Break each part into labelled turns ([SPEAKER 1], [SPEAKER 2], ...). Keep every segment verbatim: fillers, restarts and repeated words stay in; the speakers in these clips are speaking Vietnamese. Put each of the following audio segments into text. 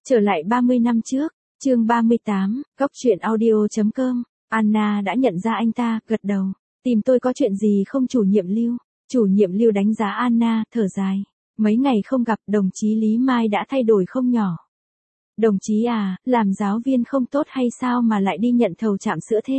[SPEAKER 1] Trở lại ba mươi năm trước, chương ba mươi tám, góc truyện audio chấm com, Anna đã nhận ra anh ta, gật đầu. Tìm tôi có chuyện gì không chủ nhiệm Lưu? Chủ nhiệm Lưu đánh giá Anna, thở dài. Mấy ngày không gặp, đồng chí Lý Mai đã thay đổi không nhỏ. Đồng chí à, làm giáo viên không tốt hay sao mà lại đi nhận thầu trạm sữa thế?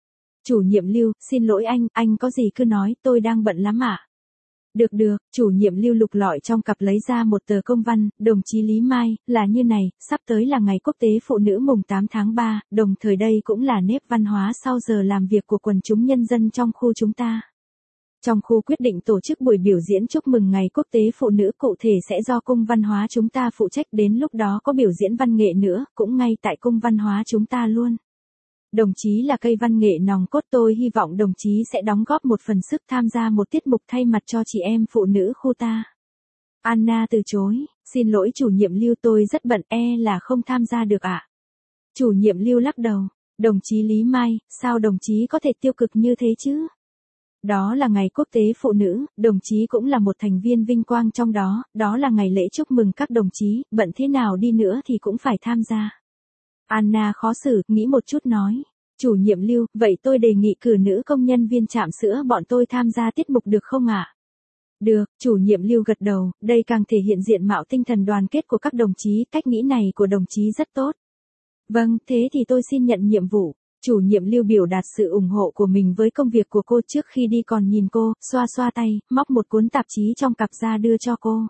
[SPEAKER 1] Chủ nhiệm Lưu, xin lỗi anh, anh có gì cứ nói, tôi đang bận lắm ạ. Được được, chủ nhiệm Lưu lục lọi trong cặp lấy ra một tờ công văn, đồng chí Lý Mai, là như này, sắp tới là ngày quốc tế phụ nữ mùng tám tháng ba, đồng thời đây cũng là nếp văn hóa sau giờ làm việc của quần chúng nhân dân trong khu chúng ta. Trong khu quyết định tổ chức buổi biểu diễn chúc mừng ngày quốc tế phụ nữ, cụ thể sẽ do cung văn hóa chúng ta phụ trách, đến lúc đó có biểu diễn văn nghệ nữa, cũng ngay tại cung văn hóa chúng ta luôn. Đồng chí là cây văn nghệ nòng cốt, tôi hy vọng đồng chí sẽ đóng góp một phần sức tham gia một tiết mục thay mặt cho chị em phụ nữ khu ta. Anna từ chối, xin lỗi chủ nhiệm Lưu, tôi rất bận, e là không tham gia được ạ. Chủ nhiệm Lưu lắc đầu, đồng chí Lý Mai, sao đồng chí có thể tiêu cực như thế chứ? Đó là ngày quốc tế phụ nữ, đồng chí cũng là một thành viên vinh quang trong đó, đó là ngày lễ chúc mừng các đồng chí, bận thế nào đi nữa thì cũng phải tham gia. Anna khó xử, nghĩ một chút nói. Chủ nhiệm Lưu, vậy tôi đề nghị cử nữ công nhân viên trạm sữa bọn tôi tham gia tiết mục được không ạ? Được, chủ nhiệm Lưu gật đầu, đây càng thể hiện diện mạo tinh thần đoàn kết của các đồng chí, cách nghĩ này của đồng chí rất tốt. Vâng, thế thì tôi xin nhận nhiệm vụ. Chủ nhiệm Lưu biểu đạt sự ủng hộ của mình với công việc của cô, trước khi đi còn nhìn cô, xoa xoa tay, móc một cuốn tạp chí trong cặp ra đưa cho cô.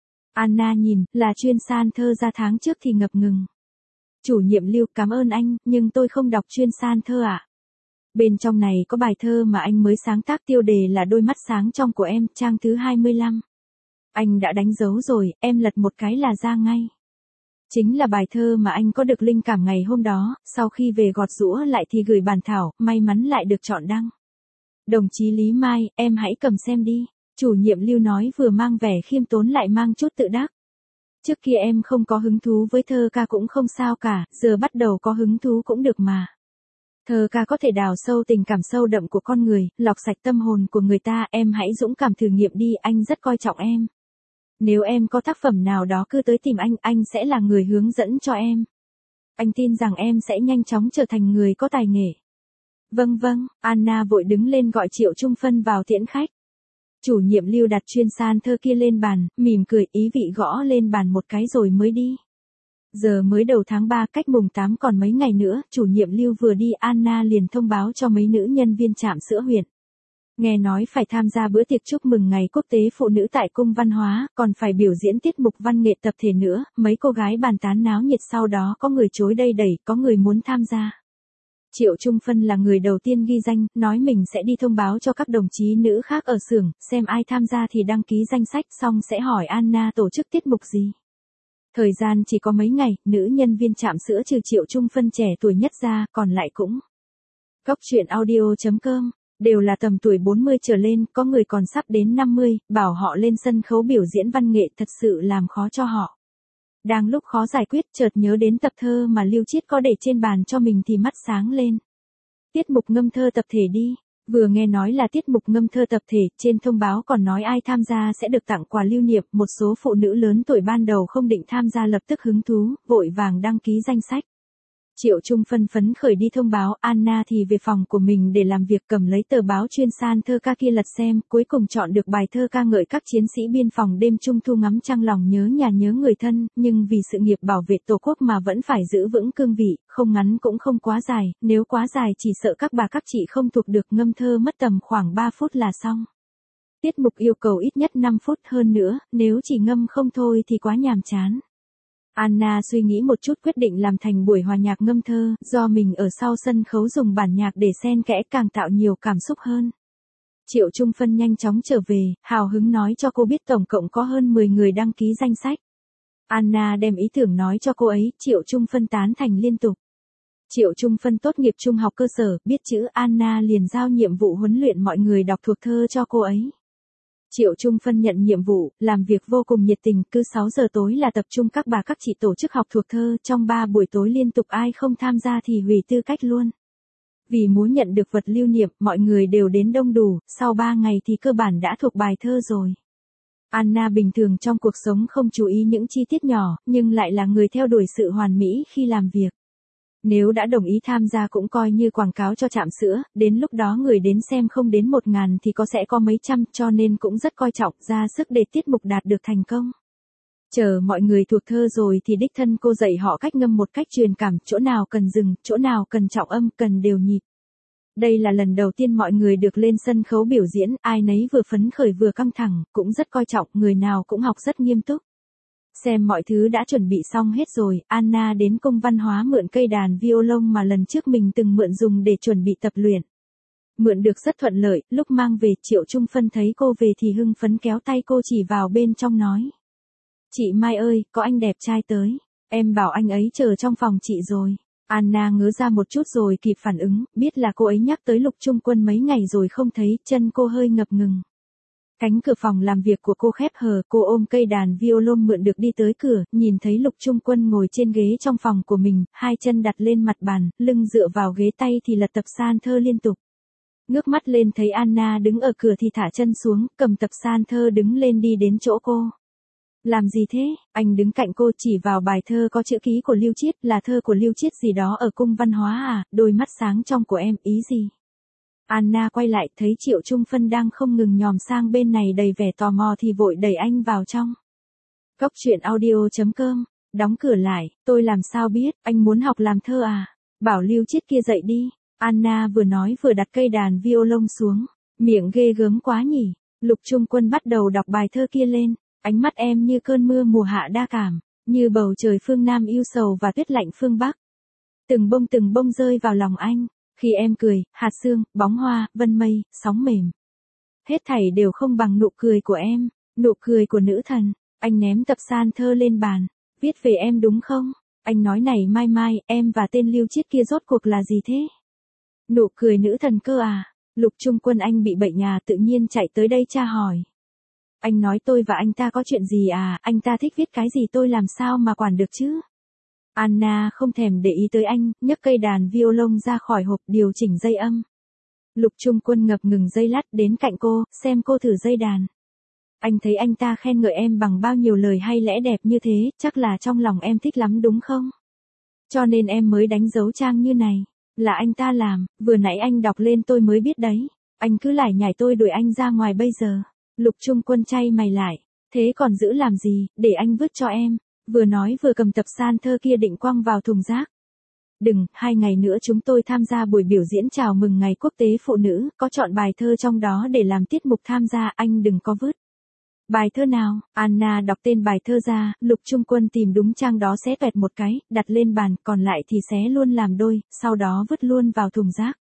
[SPEAKER 1] Anna nhìn, là chuyên san thơ ra tháng trước thì ngập ngừng. Chủ nhiệm Lưu, cảm ơn anh, nhưng tôi không đọc chuyên san thơ ạ. À. Bên trong này có bài thơ mà anh mới sáng tác, tiêu đề là Đôi mắt sáng trong của em, trang thứ hai mươi lăm. Anh đã đánh dấu rồi, em lật một cái là ra ngay. Chính là bài thơ mà anh có được linh cảm ngày hôm đó, sau khi về gọt giũa lại thì gửi bản thảo, may mắn lại được chọn đăng. Đồng chí Lý Mai, em hãy cầm xem đi. Chủ nhiệm Lưu nói vừa mang vẻ khiêm tốn lại mang chút tự đắc. Trước kia em không có hứng thú với thơ ca cũng không sao cả, giờ bắt đầu có hứng thú cũng được mà. Thơ ca có thể đào sâu tình cảm sâu đậm của con người, lọc sạch tâm hồn của người ta, em hãy dũng cảm thử nghiệm đi, anh rất coi trọng em. Nếu em có tác phẩm nào đó cứ tới tìm anh, anh sẽ là người hướng dẫn cho em. Anh tin rằng em sẽ nhanh chóng trở thành người có tài nghệ. Vâng vâng, Anna vội đứng lên gọi Triệu Trung Phân vào tiễn khách. Chủ nhiệm Lưu đặt chuyên san thơ kia lên bàn, mỉm cười ý vị gõ lên bàn một cái rồi mới đi. Giờ mới đầu tháng ba, cách mùng tám còn mấy ngày nữa, chủ nhiệm Lưu vừa đi Anna liền thông báo cho mấy nữ nhân viên trạm sữa huyện. Nghe nói phải tham gia bữa tiệc chúc mừng ngày quốc tế phụ nữ tại cung văn hóa, còn phải biểu diễn tiết mục văn nghệ tập thể nữa, mấy cô gái bàn tán náo nhiệt, sau đó có người chối đây đẩy, có người muốn tham gia. Triệu Trung Phân là người đầu tiên ghi danh, nói mình sẽ đi thông báo cho các đồng chí nữ khác ở xưởng, xem ai tham gia thì đăng ký danh sách, xong sẽ hỏi Anna tổ chức tiết mục gì. Thời gian chỉ có mấy ngày, nữ nhân viên trạm sữa trừ Triệu Trung Phân trẻ tuổi nhất ra, còn lại cũng. Góc truyện audio chấm com, đều là tầm tuổi bốn mươi trở lên, có người còn sắp đến năm mươi, bảo họ lên sân khấu biểu diễn văn nghệ thật sự làm khó cho họ. Đang lúc khó giải quyết, chợt nhớ đến tập thơ mà Lưu Chiết có để trên bàn cho mình thì mắt sáng lên. Tiết mục ngâm thơ tập thể đi. Vừa nghe nói là tiết mục ngâm thơ tập thể, trên thông báo còn nói ai tham gia sẽ được tặng quà lưu niệm, một số phụ nữ lớn tuổi ban đầu không định tham gia lập tức hứng thú, vội vàng đăng ký danh sách. Triệu Trung Phân phấn khởi đi thông báo, Anna thì về phòng của mình để làm việc, cầm lấy tờ báo chuyên san thơ ca kia lật xem, cuối cùng chọn được bài thơ ca ngợi các chiến sĩ biên phòng đêm trung thu ngắm trăng lòng nhớ nhà nhớ người thân, nhưng vì sự nghiệp bảo vệ tổ quốc mà vẫn phải giữ vững cương vị, không ngắn cũng không quá dài, nếu quá dài chỉ sợ các bà các chị không thuộc được, ngâm thơ mất tầm khoảng ba phút là xong. Tiết mục yêu cầu ít nhất năm phút, hơn nữa, nếu chỉ ngâm không thôi thì quá nhàm chán. Anna suy nghĩ một chút quyết định làm thành buổi hòa nhạc ngâm thơ, do mình ở sau sân khấu dùng bản nhạc để xen kẽ càng tạo nhiều cảm xúc hơn. Triệu Trung Phân nhanh chóng trở về, hào hứng nói cho cô biết tổng cộng có hơn mười người đăng ký danh sách. Anna đem ý tưởng nói cho cô ấy, Triệu Trung Phân tán thành liên tục. Triệu Trung Phân tốt nghiệp trung học cơ sở, biết chữ, Anna liền giao nhiệm vụ huấn luyện mọi người đọc thuộc thơ cho cô ấy. Triệu Trung Phân nhận nhiệm vụ, làm việc vô cùng nhiệt tình, cứ sáu giờ tối là tập trung các bà các chị tổ chức học thuộc thơ, trong ba buổi tối liên tục ai không tham gia thì hủy tư cách luôn. Vì muốn nhận được vật lưu niệm, mọi người đều đến đông đủ, sau ba ngày thì cơ bản đã thuộc bài thơ rồi. Anna bình thường trong cuộc sống không chú ý những chi tiết nhỏ, nhưng lại là người theo đuổi sự hoàn mỹ khi làm việc. Nếu đã đồng ý tham gia cũng coi như quảng cáo cho trạm sữa, đến lúc đó người đến xem không đến một ngàn thì có sẽ có mấy trăm, cho nên cũng rất coi trọng, ra sức để tiết mục đạt được thành công. Chờ mọi người thuộc thơ rồi thì đích thân cô dạy họ cách ngâm một cách truyền cảm, chỗ nào cần dừng, chỗ nào cần trọng âm, cần đều nhịp. Đây là lần đầu tiên mọi người được lên sân khấu biểu diễn, ai nấy vừa phấn khởi vừa căng thẳng, cũng rất coi trọng, người nào cũng học rất nghiêm túc. Xem mọi thứ đã chuẩn bị xong hết rồi, Anna đến Cung Văn Hóa mượn cây đàn violon mà lần trước mình từng mượn dùng để chuẩn bị tập luyện. Mượn được rất thuận lợi, lúc mang về Triệu Trung Phân thấy cô về thì hưng phấn kéo tay cô chỉ vào bên trong nói. Chị Mai ơi, có anh đẹp trai tới, em bảo anh ấy chờ trong phòng chị rồi. Anna ngớ ra một chút rồi kịp phản ứng, biết là cô ấy nhắc tới Lục Trung Quân mấy ngày rồi không thấy, chân cô hơi ngập ngừng. Cánh cửa phòng làm việc của cô khép hờ, cô ôm cây đàn violon mượn được đi tới cửa, nhìn thấy Lục Trung Quân ngồi trên ghế trong phòng của mình, hai chân đặt lên mặt bàn, lưng dựa vào ghế, tay thì lật tập san thơ liên tục. Ngước mắt lên thấy Anna đứng ở cửa thì thả chân xuống, cầm tập san thơ đứng lên đi đến chỗ cô. Làm gì thế? Anh đứng cạnh cô chỉ vào bài thơ có chữ ký của Lưu Chiết, là thơ của Lưu Chiết gì đó ở Cung Văn Hóa à, đôi mắt sáng trong của em, ý gì? Anna quay lại thấy Triệu Trung Phân đang không ngừng nhòm sang bên này đầy vẻ tò mò thì vội đẩy anh vào trong. Cốc truyện audio chấm com, đóng cửa lại, tôi làm sao biết, anh muốn học làm thơ à? Bảo Lưu Chiết kia dậy đi. Anna vừa nói vừa đặt cây đàn violon xuống, miệng ghê gớm quá nhỉ. Lục Trung Quân bắt đầu đọc bài thơ kia lên. Ánh mắt em như cơn mưa mùa hạ đa cảm, như bầu trời phương Nam yêu sầu và tuyết lạnh phương Bắc. Từng bông từng bông rơi vào lòng anh, khi em cười, hạt sương, bóng hoa, vân mây, sóng mềm. Hết thảy đều không bằng nụ cười của em, nụ cười của nữ thần. Anh ném tập san thơ lên bàn, viết về em đúng không? Anh nói này Mai Mai, em và tên Lưu Chiết kia rốt cuộc là gì thế? Nụ cười nữ thần cơ à? Lục Trung Quân anh bị bệnh nhà tự nhiên chạy tới đây tra hỏi. Anh nói tôi và anh ta có chuyện gì à, anh ta thích viết cái gì tôi làm sao mà quản được chứ? Anna không thèm để ý tới anh, nhấc cây đàn violon ra khỏi hộp điều chỉnh dây âm. Lục Trung Quân ngập ngừng giây lát đến cạnh cô, xem cô thử dây đàn. Anh thấy anh ta khen ngợi em bằng bao nhiêu lời hay lẽ đẹp như thế, chắc là trong lòng em thích lắm đúng không? Cho nên em mới đánh dấu trang như này, là anh ta làm, vừa nãy anh đọc lên tôi mới biết đấy. Anh cứ lải nhải tôi đuổi anh ra ngoài bây giờ. Lục Trung Quân chay mày lại, thế còn giữ làm gì, để anh vứt cho em, vừa nói vừa cầm tập san thơ kia định quăng vào thùng rác. Đừng, hai ngày nữa chúng tôi tham gia buổi biểu diễn chào mừng Ngày Quốc tế Phụ nữ, có chọn bài thơ trong đó để làm tiết mục tham gia, anh đừng có vứt. Bài thơ nào? Anna đọc tên bài thơ ra, Lục Trung Quân tìm đúng trang đó xé toẹt một cái, đặt lên bàn, còn lại thì xé luôn làm đôi, sau đó vứt luôn vào thùng rác.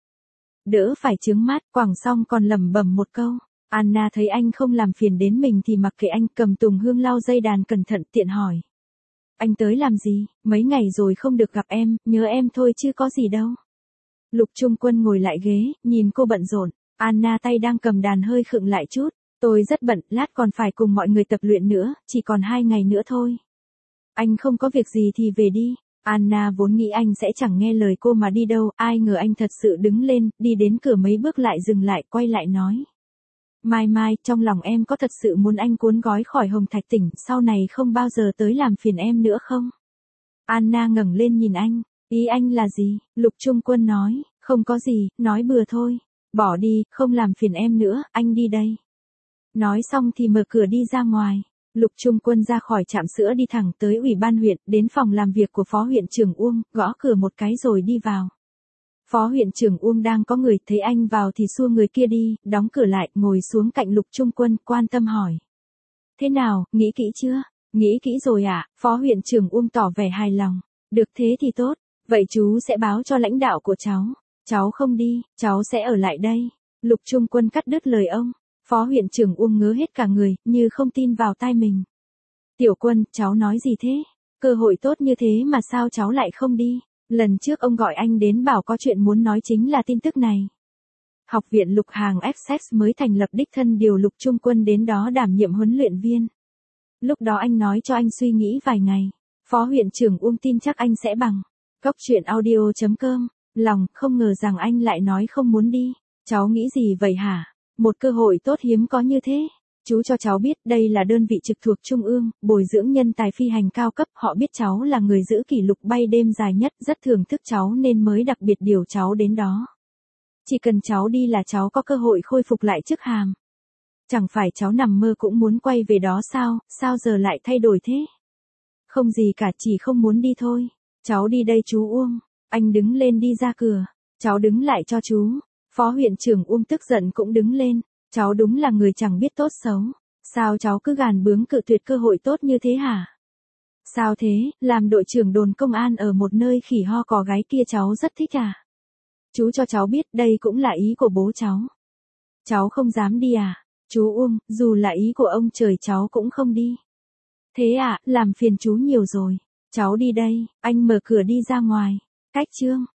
[SPEAKER 1] Đỡ phải chướng mắt, quẳng xong còn lẩm bẩm một câu. Anna thấy anh không làm phiền đến mình thì mặc kệ anh, cầm tùng hương lau dây đàn cẩn thận, tiện hỏi. Anh tới làm gì, mấy ngày rồi không được gặp em, nhớ em thôi chứ có gì đâu. Lục Trung Quân ngồi lại ghế, nhìn cô bận rộn. Anna tay đang cầm đàn hơi khựng lại chút. Tôi rất bận, lát còn phải cùng mọi người tập luyện nữa, chỉ còn hai ngày nữa thôi. Anh không có việc gì thì về đi. Anna vốn nghĩ anh sẽ chẳng nghe lời cô mà đi đâu, ai ngờ anh thật sự đứng lên, đi đến cửa mấy bước lại dừng lại, quay lại nói. Mai Mai, trong lòng em có thật sự muốn anh cuốn gói khỏi Hồng Thạch tỉnh, sau này không bao giờ tới làm phiền em nữa không? Anna ngẩng lên nhìn anh, ý anh là gì? Lục Trung Quân nói, không có gì, nói bừa thôi. Bỏ đi, không làm phiền em nữa, anh đi đây. Nói xong thì mở cửa đi ra ngoài. Lục Trung Quân ra khỏi trạm sữa đi thẳng tới ủy ban huyện, đến phòng làm việc của phó huyện trưởng Uông, gõ cửa một cái rồi đi vào. Phó huyện trưởng Uông đang có người, thấy anh vào thì xua người kia đi, đóng cửa lại, ngồi xuống cạnh Lục Trung Quân, quan tâm hỏi. Thế nào, nghĩ kỹ chưa? Nghĩ kỹ rồi ạ, à? Phó huyện trưởng Uông tỏ vẻ hài lòng. Được thế thì tốt, vậy chú sẽ báo cho lãnh đạo của cháu. Cháu không đi, cháu sẽ ở lại đây. Lục Trung Quân cắt đứt lời ông. Phó huyện trưởng Uông ngớ hết cả người, như không tin vào tai mình. Tiểu Quân, cháu nói gì thế? Cơ hội tốt như thế mà sao cháu lại không đi? Lần trước ông gọi anh đến bảo có chuyện muốn nói chính là tin tức này. Học viện Lục Hàng Essex mới thành lập, đích thân điều Lục Trung Quân đến đó đảm nhiệm huấn luyện viên. Lúc đó anh nói cho anh suy nghĩ vài ngày. Phó huyện trưởng Uông tin chắc anh sẽ bằng. Cốc truyện audio chấm com, lòng, không ngờ rằng anh lại nói không muốn đi. Cháu nghĩ gì vậy hả? Một cơ hội tốt hiếm có như thế. Chú cho cháu biết đây là đơn vị trực thuộc Trung ương, bồi dưỡng nhân tài phi hành cao cấp, họ biết cháu là người giữ kỷ lục bay đêm dài nhất, rất thưởng thức cháu nên mới đặc biệt điều cháu đến đó. Chỉ cần cháu đi là cháu có cơ hội khôi phục lại chức hàm. Chẳng phải cháu nằm mơ cũng muốn quay về đó sao, sao giờ lại thay đổi thế? Không gì cả, chỉ không muốn đi thôi. Cháu đi đây chú Uông. Anh đứng lên đi ra cửa. Cháu đứng lại cho chú. Phó huyện trưởng Uông tức giận cũng đứng lên. Cháu đúng là người chẳng biết tốt xấu. Sao cháu cứ gàn bướng cự tuyệt cơ hội tốt như thế hả? Sao thế, làm đội trưởng đồn công an ở một nơi khỉ ho cò gái kia cháu rất thích à? Chú cho cháu biết đây cũng là ý của bố cháu. Cháu không dám đi à? Chú Uông, dù là ý của ông trời cháu cũng không đi. Thế à, làm phiền chú nhiều rồi. Cháu đi đây, anh mở cửa đi ra ngoài. Cách chương.